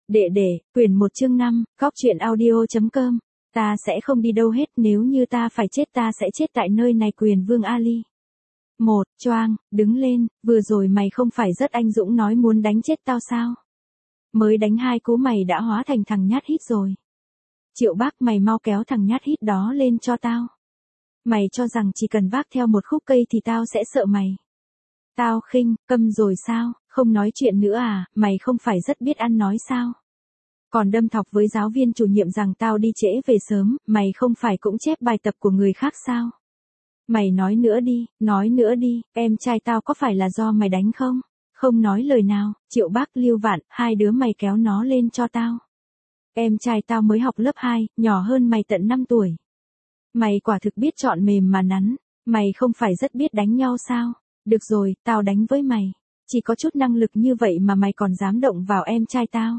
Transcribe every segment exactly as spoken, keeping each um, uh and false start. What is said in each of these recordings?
Đệ đệ, quyển một chương năm, góc truyện audio.com. Ta sẽ không đi đâu hết, nếu như ta phải chết ta sẽ chết tại nơi này. Quyền Vương Ali. Một, choang, đứng lên, vừa rồi mày không phải rất anh dũng nói muốn đánh chết tao sao? Mới đánh hai cú mày đã hóa thành thằng nhát hít rồi. Triệu Bác, mày mau kéo thằng nhát hít đó lên cho tao. Mày cho rằng chỉ cần vác theo một khúc cây thì tao sẽ sợ mày. Tao khinh, câm rồi sao, không nói chuyện nữa à, mày không phải rất biết ăn nói sao? Còn đâm thọc với giáo viên chủ nhiệm rằng tao đi trễ về sớm, mày không phải cũng chép bài tập của người khác sao? Mày nói nữa đi, nói nữa đi, em trai tao có phải là do mày đánh không? Không nói lời nào, Triệu Bác, Lưu Vạn, hai đứa mày kéo nó lên cho tao. Em trai tao mới học lớp hai, nhỏ hơn mày tận năm tuổi. Mày quả thực biết chọn mềm mà nắn, mày không phải rất biết đánh nhau sao? Được rồi, tao đánh với mày. Chỉ có chút năng lực như vậy mà mày còn dám động vào em trai tao.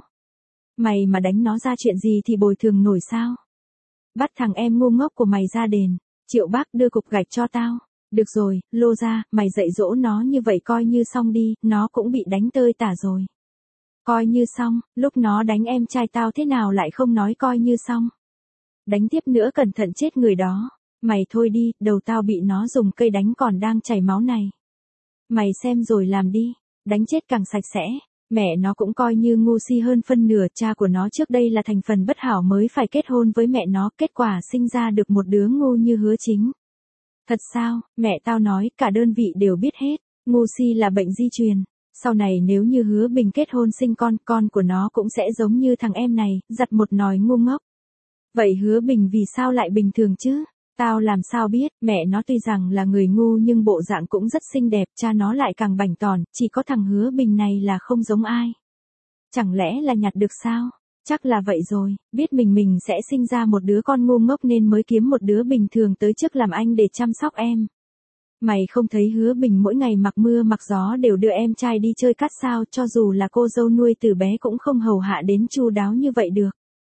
Mày mà đánh nó ra chuyện gì thì bồi thường nổi sao? Bắt thằng em ngu ngốc của mày ra đền. Triệu Bác, đưa cục gạch cho tao. Được rồi, Lô ra, mày dạy dỗ nó như vậy coi như xong đi, nó cũng bị đánh tơi tả rồi. Coi như xong, lúc nó đánh em trai tao thế nào lại không nói coi như xong. Đánh tiếp nữa cẩn thận chết người đó. Mày thôi đi, đầu tao bị nó dùng cây đánh còn đang chảy máu này. Mày xem rồi làm đi, đánh chết càng sạch sẽ. Mẹ nó cũng coi như ngu si hơn phân nửa, cha của nó trước đây là thành phần bất hảo mới phải kết hôn với mẹ nó, kết quả sinh ra được một đứa ngu như Hứa Chính. Thật sao, mẹ tao nói, cả đơn vị đều biết hết, ngu si là bệnh di truyền. Sau này nếu như Hứa Bình kết hôn sinh con, con của nó cũng sẽ giống như thằng em này, giặt một nồi ngu ngốc. Vậy Hứa Bình vì sao lại bình thường chứ? Tao làm sao biết, mẹ nó tuy rằng là người ngu nhưng bộ dạng cũng rất xinh đẹp, cha nó lại càng bảnh tỏn, chỉ có thằng Hứa Bình này là không giống ai. Chẳng lẽ là nhặt được sao? Chắc là vậy rồi, biết mình mình sẽ sinh ra một đứa con ngu ngốc nên mới kiếm một đứa bình thường tới trước làm anh để chăm sóc em. Mày không thấy Hứa Bình mỗi ngày mặc mưa mặc gió đều đưa em trai đi chơi cát sao, cho dù là cô dâu nuôi từ bé cũng không hầu hạ đến chu đáo như vậy được.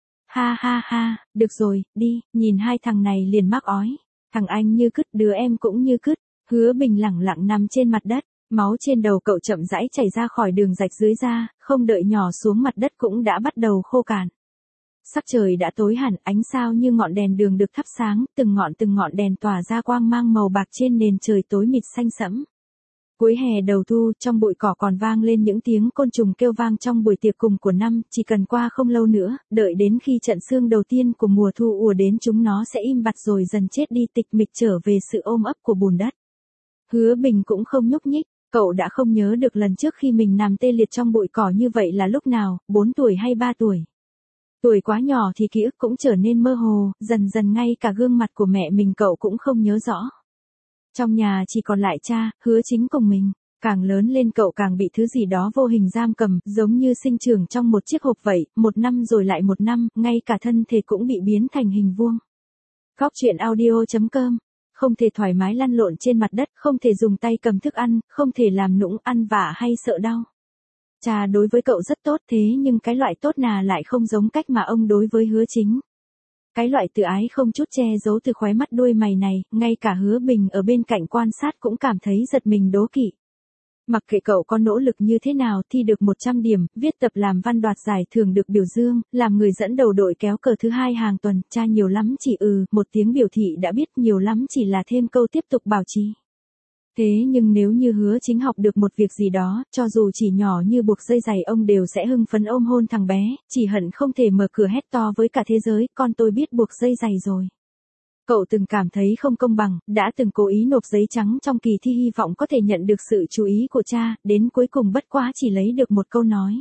Ha ha ha, được rồi, đi, nhìn hai thằng này liền mắc ói. Thằng anh như cứt, đứa em cũng như cứt. Hứa Bình lẳng lặng nằm trên mặt đất, máu trên đầu cậu chậm rãi chảy ra khỏi đường rạch dưới da, không đợi nhỏ xuống mặt đất cũng đã bắt đầu khô cạn. Sắc trời đã tối hẳn, ánh sao như ngọn đèn đường được thắp sáng, từng ngọn từng ngọn đèn tỏa ra quang mang màu bạc trên nền trời tối mịt xanh sẫm. Cuối hè đầu thu, trong bụi cỏ còn vang lên những tiếng côn trùng kêu vang trong buổi tiệc cùng của năm, chỉ cần qua không lâu nữa, đợi đến khi trận sương đầu tiên của mùa thu ùa đến chúng nó sẽ im bặt rồi dần chết đi, tịch mịch trở về sự ôm ấp của bùn đất. Hứa Bình cũng không nhúc nhích, cậu đã không nhớ được lần trước khi mình nằm tê liệt trong bụi cỏ như vậy là lúc nào, bốn tuổi hay ba tuổi. Tuổi quá nhỏ thì ký ức cũng trở nên mơ hồ, dần dần ngay cả gương mặt của mẹ mình cậu cũng không nhớ rõ. Trong nhà chỉ còn lại cha, Hứa Chính cùng mình. Càng lớn lên cậu càng bị thứ gì đó vô hình giam cầm, giống như sinh trưởng trong một chiếc hộp vậy, một năm rồi lại một năm, ngay cả thân thể cũng bị biến thành hình vuông. Góc truyện audio.com. Không thể thoải mái lăn lộn trên mặt đất, không thể dùng tay cầm thức ăn, không thể làm nũng ăn vạ hay sợ đau. Cha đối với cậu rất tốt, thế nhưng cái loại tốt nào lại không giống cách mà ông đối với Hứa Chính. Cái loại tự ái không chút che giấu từ khóe mắt đuôi mày này, ngay cả Hứa Bình ở bên cạnh quan sát cũng cảm thấy giật mình đố kỵ. Mặc kệ cậu có nỗ lực như thế nào, thi được một trăm điểm, viết tập làm văn đoạt giải thưởng được biểu dương, làm người dẫn đầu đội kéo cờ thứ hai hàng tuần, cha nhiều lắm chỉ ừ, một tiếng biểu thị đã biết, nhiều lắm chỉ là thêm câu tiếp tục bảo trì. Thế nhưng nếu như Hứa Chính học được một việc gì đó, cho dù chỉ nhỏ như buộc dây giày ông đều sẽ hưng phấn ôm hôn thằng bé, chỉ hận không thể mở cửa hét to với cả thế giới, con tôi biết buộc dây giày rồi. Cậu từng cảm thấy không công bằng, đã từng cố ý nộp giấy trắng trong kỳ thi hy vọng có thể nhận được sự chú ý của cha, đến cuối cùng bất quá chỉ lấy được một câu nói.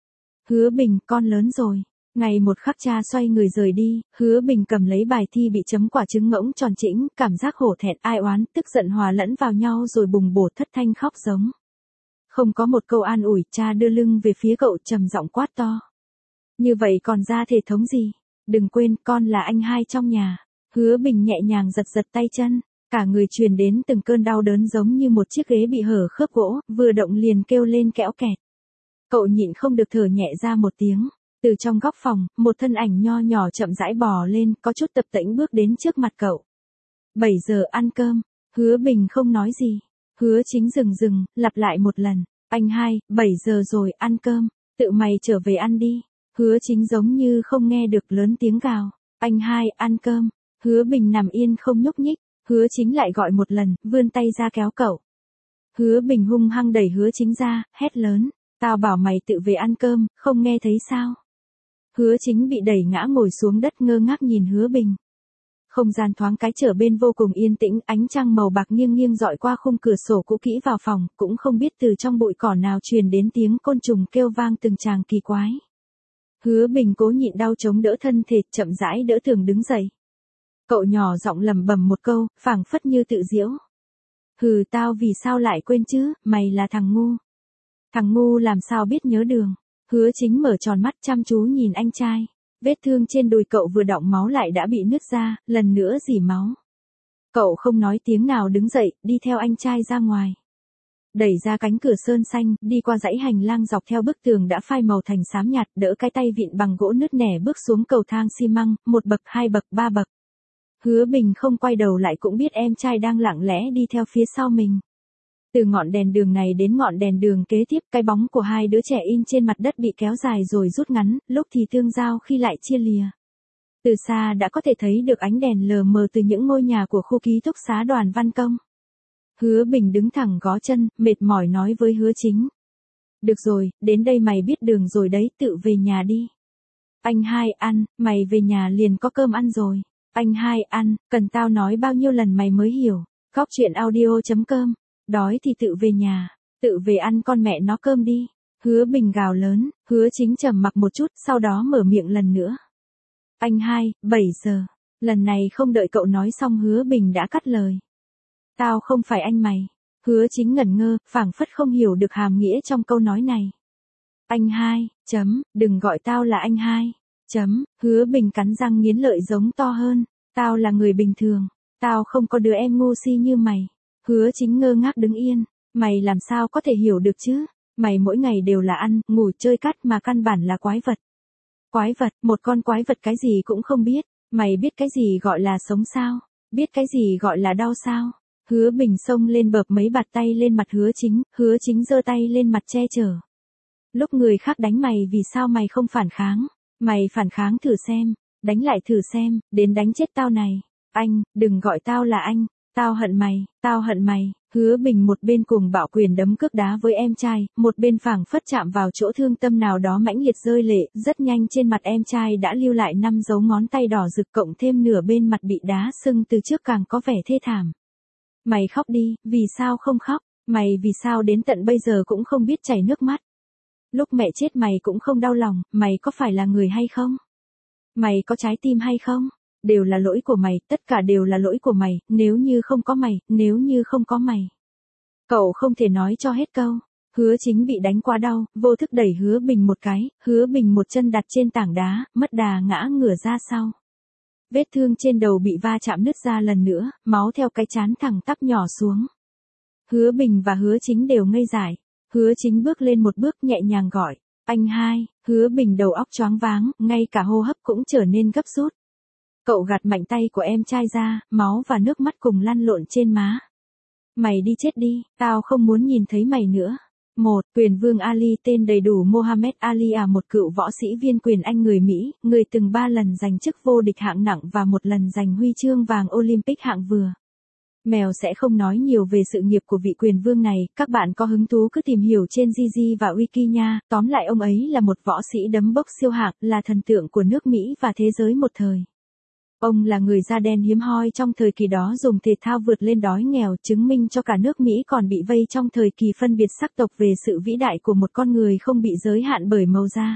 Hứa Bình, con lớn rồi. Ngày một khắc cha xoay người rời đi, Hứa Bình cầm lấy bài thi bị chấm quả trứng ngỗng tròn trĩnh, cảm giác hổ thẹn, ai oán, tức giận hòa lẫn vào nhau rồi bùng bổ thất thanh khóc giống. Không có một câu an ủi, cha đưa lưng về phía cậu trầm giọng quát to. Như vậy còn ra thể thống gì? Đừng quên, con là anh hai trong nhà. Hứa Bình nhẹ nhàng giật giật tay chân, cả người truyền đến từng cơn đau đớn giống như một chiếc ghế bị hở khớp gỗ, vừa động liền kêu lên kẽo kẹt. Cậu nhịn không được thở nhẹ ra một tiếng. Từ trong góc phòng, một thân ảnh nho nhỏ chậm rãi bò lên, có chút tập tễnh bước đến trước mặt cậu. bảy giờ ăn cơm. Hứa Bình không nói gì. Hứa Chính dừng dừng, lặp lại một lần. Anh hai, bảy giờ rồi, ăn cơm. Tự mày trở về ăn đi. Hứa Chính giống như không nghe được lớn tiếng gào. Anh hai, ăn cơm. Hứa Bình nằm yên không nhúc nhích. Hứa Chính lại gọi một lần, vươn tay ra kéo cậu. Hứa Bình hung hăng đẩy Hứa Chính ra, hét lớn. Tao bảo mày tự về ăn cơm, không nghe thấy sao? Hứa Chính bị đẩy ngã ngồi xuống đất ngơ ngác nhìn Hứa Bình. Không gian thoáng cái trở bên vô cùng yên tĩnh, ánh trăng màu bạc nghiêng nghiêng dọi qua khung cửa sổ cũ kỹ vào phòng, cũng không biết từ trong bụi cỏ nào truyền đến tiếng côn trùng kêu vang từng tràng kỳ quái. Hứa Bình cố nhịn đau chống đỡ thân thể, chậm rãi đỡ Tường đứng dậy. Cậu nhỏ giọng lẩm bẩm một câu, phảng phất như tự giễu. Hừ, tao vì sao lại quên chứ, mày là thằng ngu. Thằng ngu làm sao biết nhớ đường. Hứa Chính mở tròn mắt chăm chú nhìn anh trai. Vết thương trên đùi cậu vừa đọng máu lại đã bị nứt ra, lần nữa rỉ máu. Cậu không nói tiếng nào đứng dậy, đi theo anh trai ra ngoài. Đẩy ra cánh cửa sơn xanh, đi qua dãy hành lang dọc theo bức tường đã phai màu thành xám nhạt, đỡ cái tay vịn bằng gỗ nứt nẻ bước xuống cầu thang xi măng, một bậc, hai bậc, ba bậc. Hứa Bình không quay đầu lại cũng biết em trai đang lặng lẽ đi theo phía sau mình. Từ ngọn đèn đường này đến ngọn đèn đường kế tiếp, cái bóng của hai đứa trẻ in trên mặt đất bị kéo dài rồi rút ngắn, lúc thì tương giao khi lại chia lìa. Từ xa đã có thể thấy được ánh đèn lờ mờ từ những ngôi nhà của khu ký túc xá Đoàn Văn Công. Hứa Bình đứng thẳng gó chân, mệt mỏi nói với Hứa Chính. Được rồi, đến đây mày biết đường rồi đấy, tự về nhà đi. Anh hai, ăn, mày về nhà liền có cơm ăn rồi. Anh hai, ăn, cần tao nói bao nhiêu lần mày mới hiểu. Góc chuyện audio chấm com. Đói thì tự về nhà, tự về ăn con mẹ nó cơm đi. Hứa Bình gào lớn, Hứa Chính trầm mặc một chút, sau đó mở miệng lần nữa. Anh hai, bảy giờ. Lần này không đợi cậu nói xong Hứa Bình đã cắt lời. Tao không phải anh mày. Hứa Chính ngẩn ngơ, phảng phất không hiểu được hàm nghĩa trong câu nói này. Anh hai, chấm, đừng gọi tao là anh hai. Chấm, Hứa Bình cắn răng nghiến lợi giống to hơn. Tao là người bình thường, tao không có đứa em ngu si như mày. Hứa Chính ngơ ngác đứng yên. Mày làm sao có thể hiểu được chứ? Mày mỗi ngày đều là ăn, ngủ, chơi cắt mà căn bản là quái vật. Quái vật, một con quái vật cái gì cũng không biết. Mày biết cái gì gọi là sống sao? Biết cái gì gọi là đau sao? Hứa Bình xông lên bợp mấy bạt tay lên mặt Hứa Chính, Hứa Chính giơ tay lên mặt che chở. Lúc người khác đánh mày vì sao mày không phản kháng? Mày phản kháng thử xem, đánh lại thử xem, đến đánh chết tao này. Anh, đừng gọi tao là anh. Tao hận mày, tao hận mày. Hứa Bình một bên cùng bạo quyền đấm cước đá với em trai, một bên phảng phất chạm vào chỗ thương tâm nào đó mãnh liệt rơi lệ, rất nhanh trên mặt em trai đã lưu lại năm dấu ngón tay đỏ rực cộng thêm nửa bên mặt bị đá sưng từ trước càng có vẻ thê thảm. Mày khóc đi, vì sao không khóc? Mày vì sao đến tận bây giờ cũng không biết chảy nước mắt? Lúc mẹ chết mày cũng không đau lòng, mày có phải là người hay không? Mày có trái tim hay không? Đều là lỗi của mày, tất cả đều là lỗi của mày, nếu như không có mày, nếu như không có mày. Cậu không thể nói cho hết câu. Hứa Chính bị đánh quá đau, vô thức đẩy Hứa Bình một cái, Hứa Bình một chân đặt trên tảng đá, mất đà ngã ngửa ra sau. Vết thương trên đầu bị va chạm nứt ra lần nữa, máu theo cái trán thẳng tắp nhỏ xuống. Hứa Bình và Hứa Chính đều ngây dại. Hứa Chính bước lên một bước nhẹ nhàng gọi. Anh hai, Hứa Bình đầu óc choáng váng, ngay cả hô hấp cũng trở nên gấp rút. Cậu gạt mạnh tay của em trai ra, máu và nước mắt cùng lăn lộn trên má. Mày đi chết đi, tao không muốn nhìn thấy mày nữa. một. Quyền vương Ali, tên đầy đủ Mohammed Ali, à một cựu võ sĩ viên quyền Anh người Mỹ, người từng ba lần giành chức vô địch hạng nặng và một lần giành huy chương vàng Olympic hạng vừa. Mèo sẽ không nói nhiều về sự nghiệp của vị quyền vương này, các bạn có hứng thú cứ tìm hiểu trên Gigi và Wiki nha. Tóm lại ông ấy là một võ sĩ đấm bốc siêu hạng, là thần tượng của nước Mỹ và thế giới một thời. Ông là người da đen hiếm hoi trong thời kỳ đó dùng thể thao vượt lên đói nghèo, chứng minh cho cả nước Mỹ còn bị vây trong thời kỳ phân biệt sắc tộc về sự vĩ đại của một con người không bị giới hạn bởi màu da.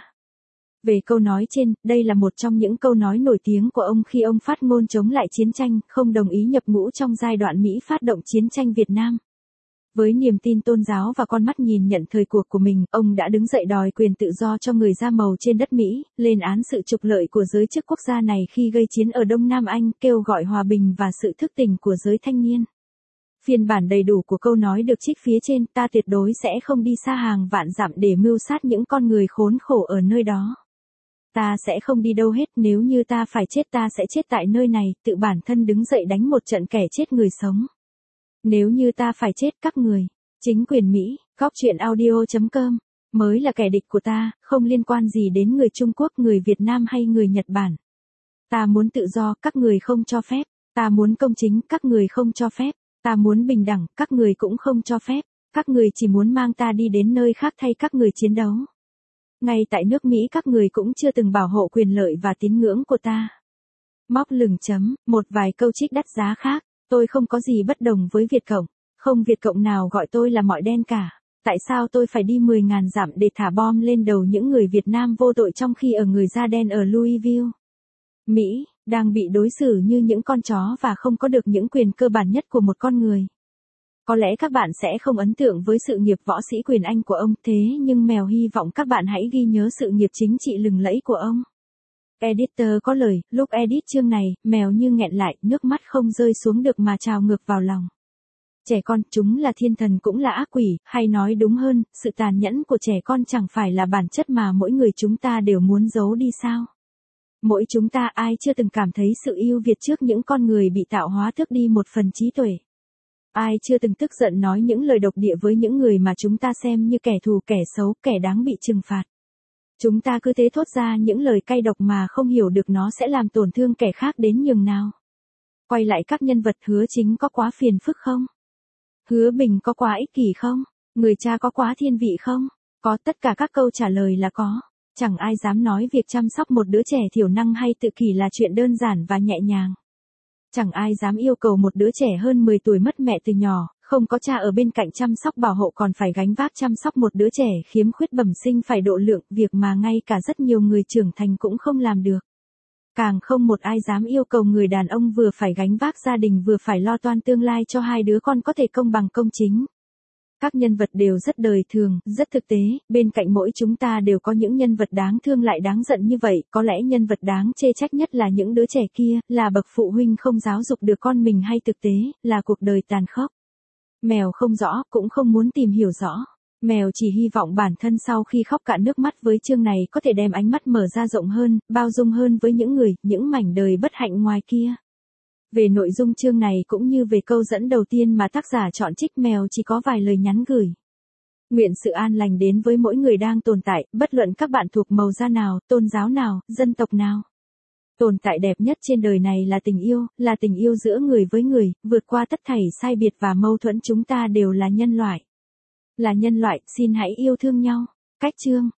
Về câu nói trên, đây là một trong những câu nói nổi tiếng của ông khi ông phát ngôn chống lại chiến tranh, không đồng ý nhập ngũ trong giai đoạn Mỹ phát động chiến tranh Việt Nam. Với niềm tin tôn giáo và con mắt nhìn nhận thời cuộc của mình, ông đã đứng dậy đòi quyền tự do cho người da màu trên đất Mỹ, lên án sự trục lợi của giới chức quốc gia này khi gây chiến ở Đông Nam Anh, kêu gọi hòa bình và sự thức tỉnh của giới thanh niên. Phiên bản đầy đủ của câu nói được trích phía trên, ta tuyệt đối sẽ không đi xa hàng vạn dặm để mưu sát những con người khốn khổ ở nơi đó. Ta sẽ không đi đâu hết, nếu như ta phải chết ta sẽ chết tại nơi này, tự bản thân đứng dậy đánh một trận kẻ chết người sống. Nếu như ta phải chết các người, chính quyền Mỹ, góc chuyện audio chấm com mới là kẻ địch của ta, không liên quan gì đến người Trung Quốc, người Việt Nam hay người Nhật Bản. Ta muốn tự do, các người không cho phép. Ta muốn công chính, các người không cho phép. Ta muốn bình đẳng, các người cũng không cho phép. Các người chỉ muốn mang ta đi đến nơi khác thay các người chiến đấu. Ngay tại nước Mỹ các người cũng chưa từng bảo hộ quyền lợi và tín ngưỡng của ta. Móc lửng chấm, một vài câu trích đắt giá khác. Tôi không có gì bất đồng với Việt Cộng. Không Việt Cộng nào gọi tôi là mọi đen cả. Tại sao tôi phải đi mười ngàn dặm để thả bom lên đầu những người Việt Nam vô tội trong khi ở người da đen ở Louisville, Mỹ, đang bị đối xử như những con chó và không có được những quyền cơ bản nhất của một con người. Có lẽ các bạn sẽ không ấn tượng với sự nghiệp võ sĩ quyền Anh của ông, thế nhưng Mèo hy vọng các bạn hãy ghi nhớ sự nghiệp chính trị lừng lẫy của ông. Editor có lời, lúc edit chương này, Mèo như nghẹn lại, nước mắt không rơi xuống được mà trào ngược vào lòng. Trẻ con, chúng là thiên thần cũng là ác quỷ, hay nói đúng hơn, sự tàn nhẫn của trẻ con chẳng phải là bản chất mà mỗi người chúng ta đều muốn giấu đi sao? Mỗi chúng ta ai chưa từng cảm thấy sự ưu việt trước những con người bị tạo hóa tước đi một phần trí tuệ? Ai chưa từng tức giận nói những lời độc địa với những người mà chúng ta xem như kẻ thù, kẻ xấu, kẻ đáng bị trừng phạt? Chúng ta cứ thế thốt ra những lời cay độc mà không hiểu được nó sẽ làm tổn thương kẻ khác đến nhường nào. Quay lại các nhân vật, Hứa Chính có quá phiền phức không? Hứa Bình có quá ích kỷ không? Người cha có quá thiên vị không? Có, tất cả các câu trả lời là có. Chẳng ai dám nói việc chăm sóc một đứa trẻ thiểu năng hay tự kỷ là chuyện đơn giản và nhẹ nhàng. Chẳng ai dám yêu cầu một đứa trẻ hơn mười tuổi mất mẹ từ nhỏ, không có cha ở bên cạnh chăm sóc bảo hộ còn phải gánh vác chăm sóc một đứa trẻ khiếm khuyết bẩm sinh phải độ lượng, việc mà ngay cả rất nhiều người trưởng thành cũng không làm được. Càng không một ai dám yêu cầu người đàn ông vừa phải gánh vác gia đình vừa phải lo toan tương lai cho hai đứa con có thể công bằng công chính. Các nhân vật đều rất đời thường, rất thực tế, bên cạnh mỗi chúng ta đều có những nhân vật đáng thương lại đáng giận như vậy, có lẽ nhân vật đáng chê trách nhất là những đứa trẻ kia, là bậc phụ huynh không giáo dục được con mình hay thực tế, là cuộc đời tàn khốc. Mèo không rõ, cũng không muốn tìm hiểu rõ. Mèo chỉ hy vọng bản thân sau khi khóc cạn nước mắt với chương này có thể đem ánh mắt mở ra rộng hơn, bao dung hơn với những người, những mảnh đời bất hạnh ngoài kia. Về nội dung chương này cũng như về câu dẫn đầu tiên mà tác giả chọn trích, Mèo chỉ có vài lời nhắn gửi. Nguyện sự an lành đến với mỗi người đang tồn tại, bất luận các bạn thuộc màu da nào, tôn giáo nào, dân tộc nào. Tồn tại đẹp nhất trên đời này là tình yêu, là tình yêu giữa người với người, vượt qua tất thảy sai biệt và mâu thuẫn, chúng ta đều là nhân loại. Là nhân loại, xin hãy yêu thương nhau. Cách chương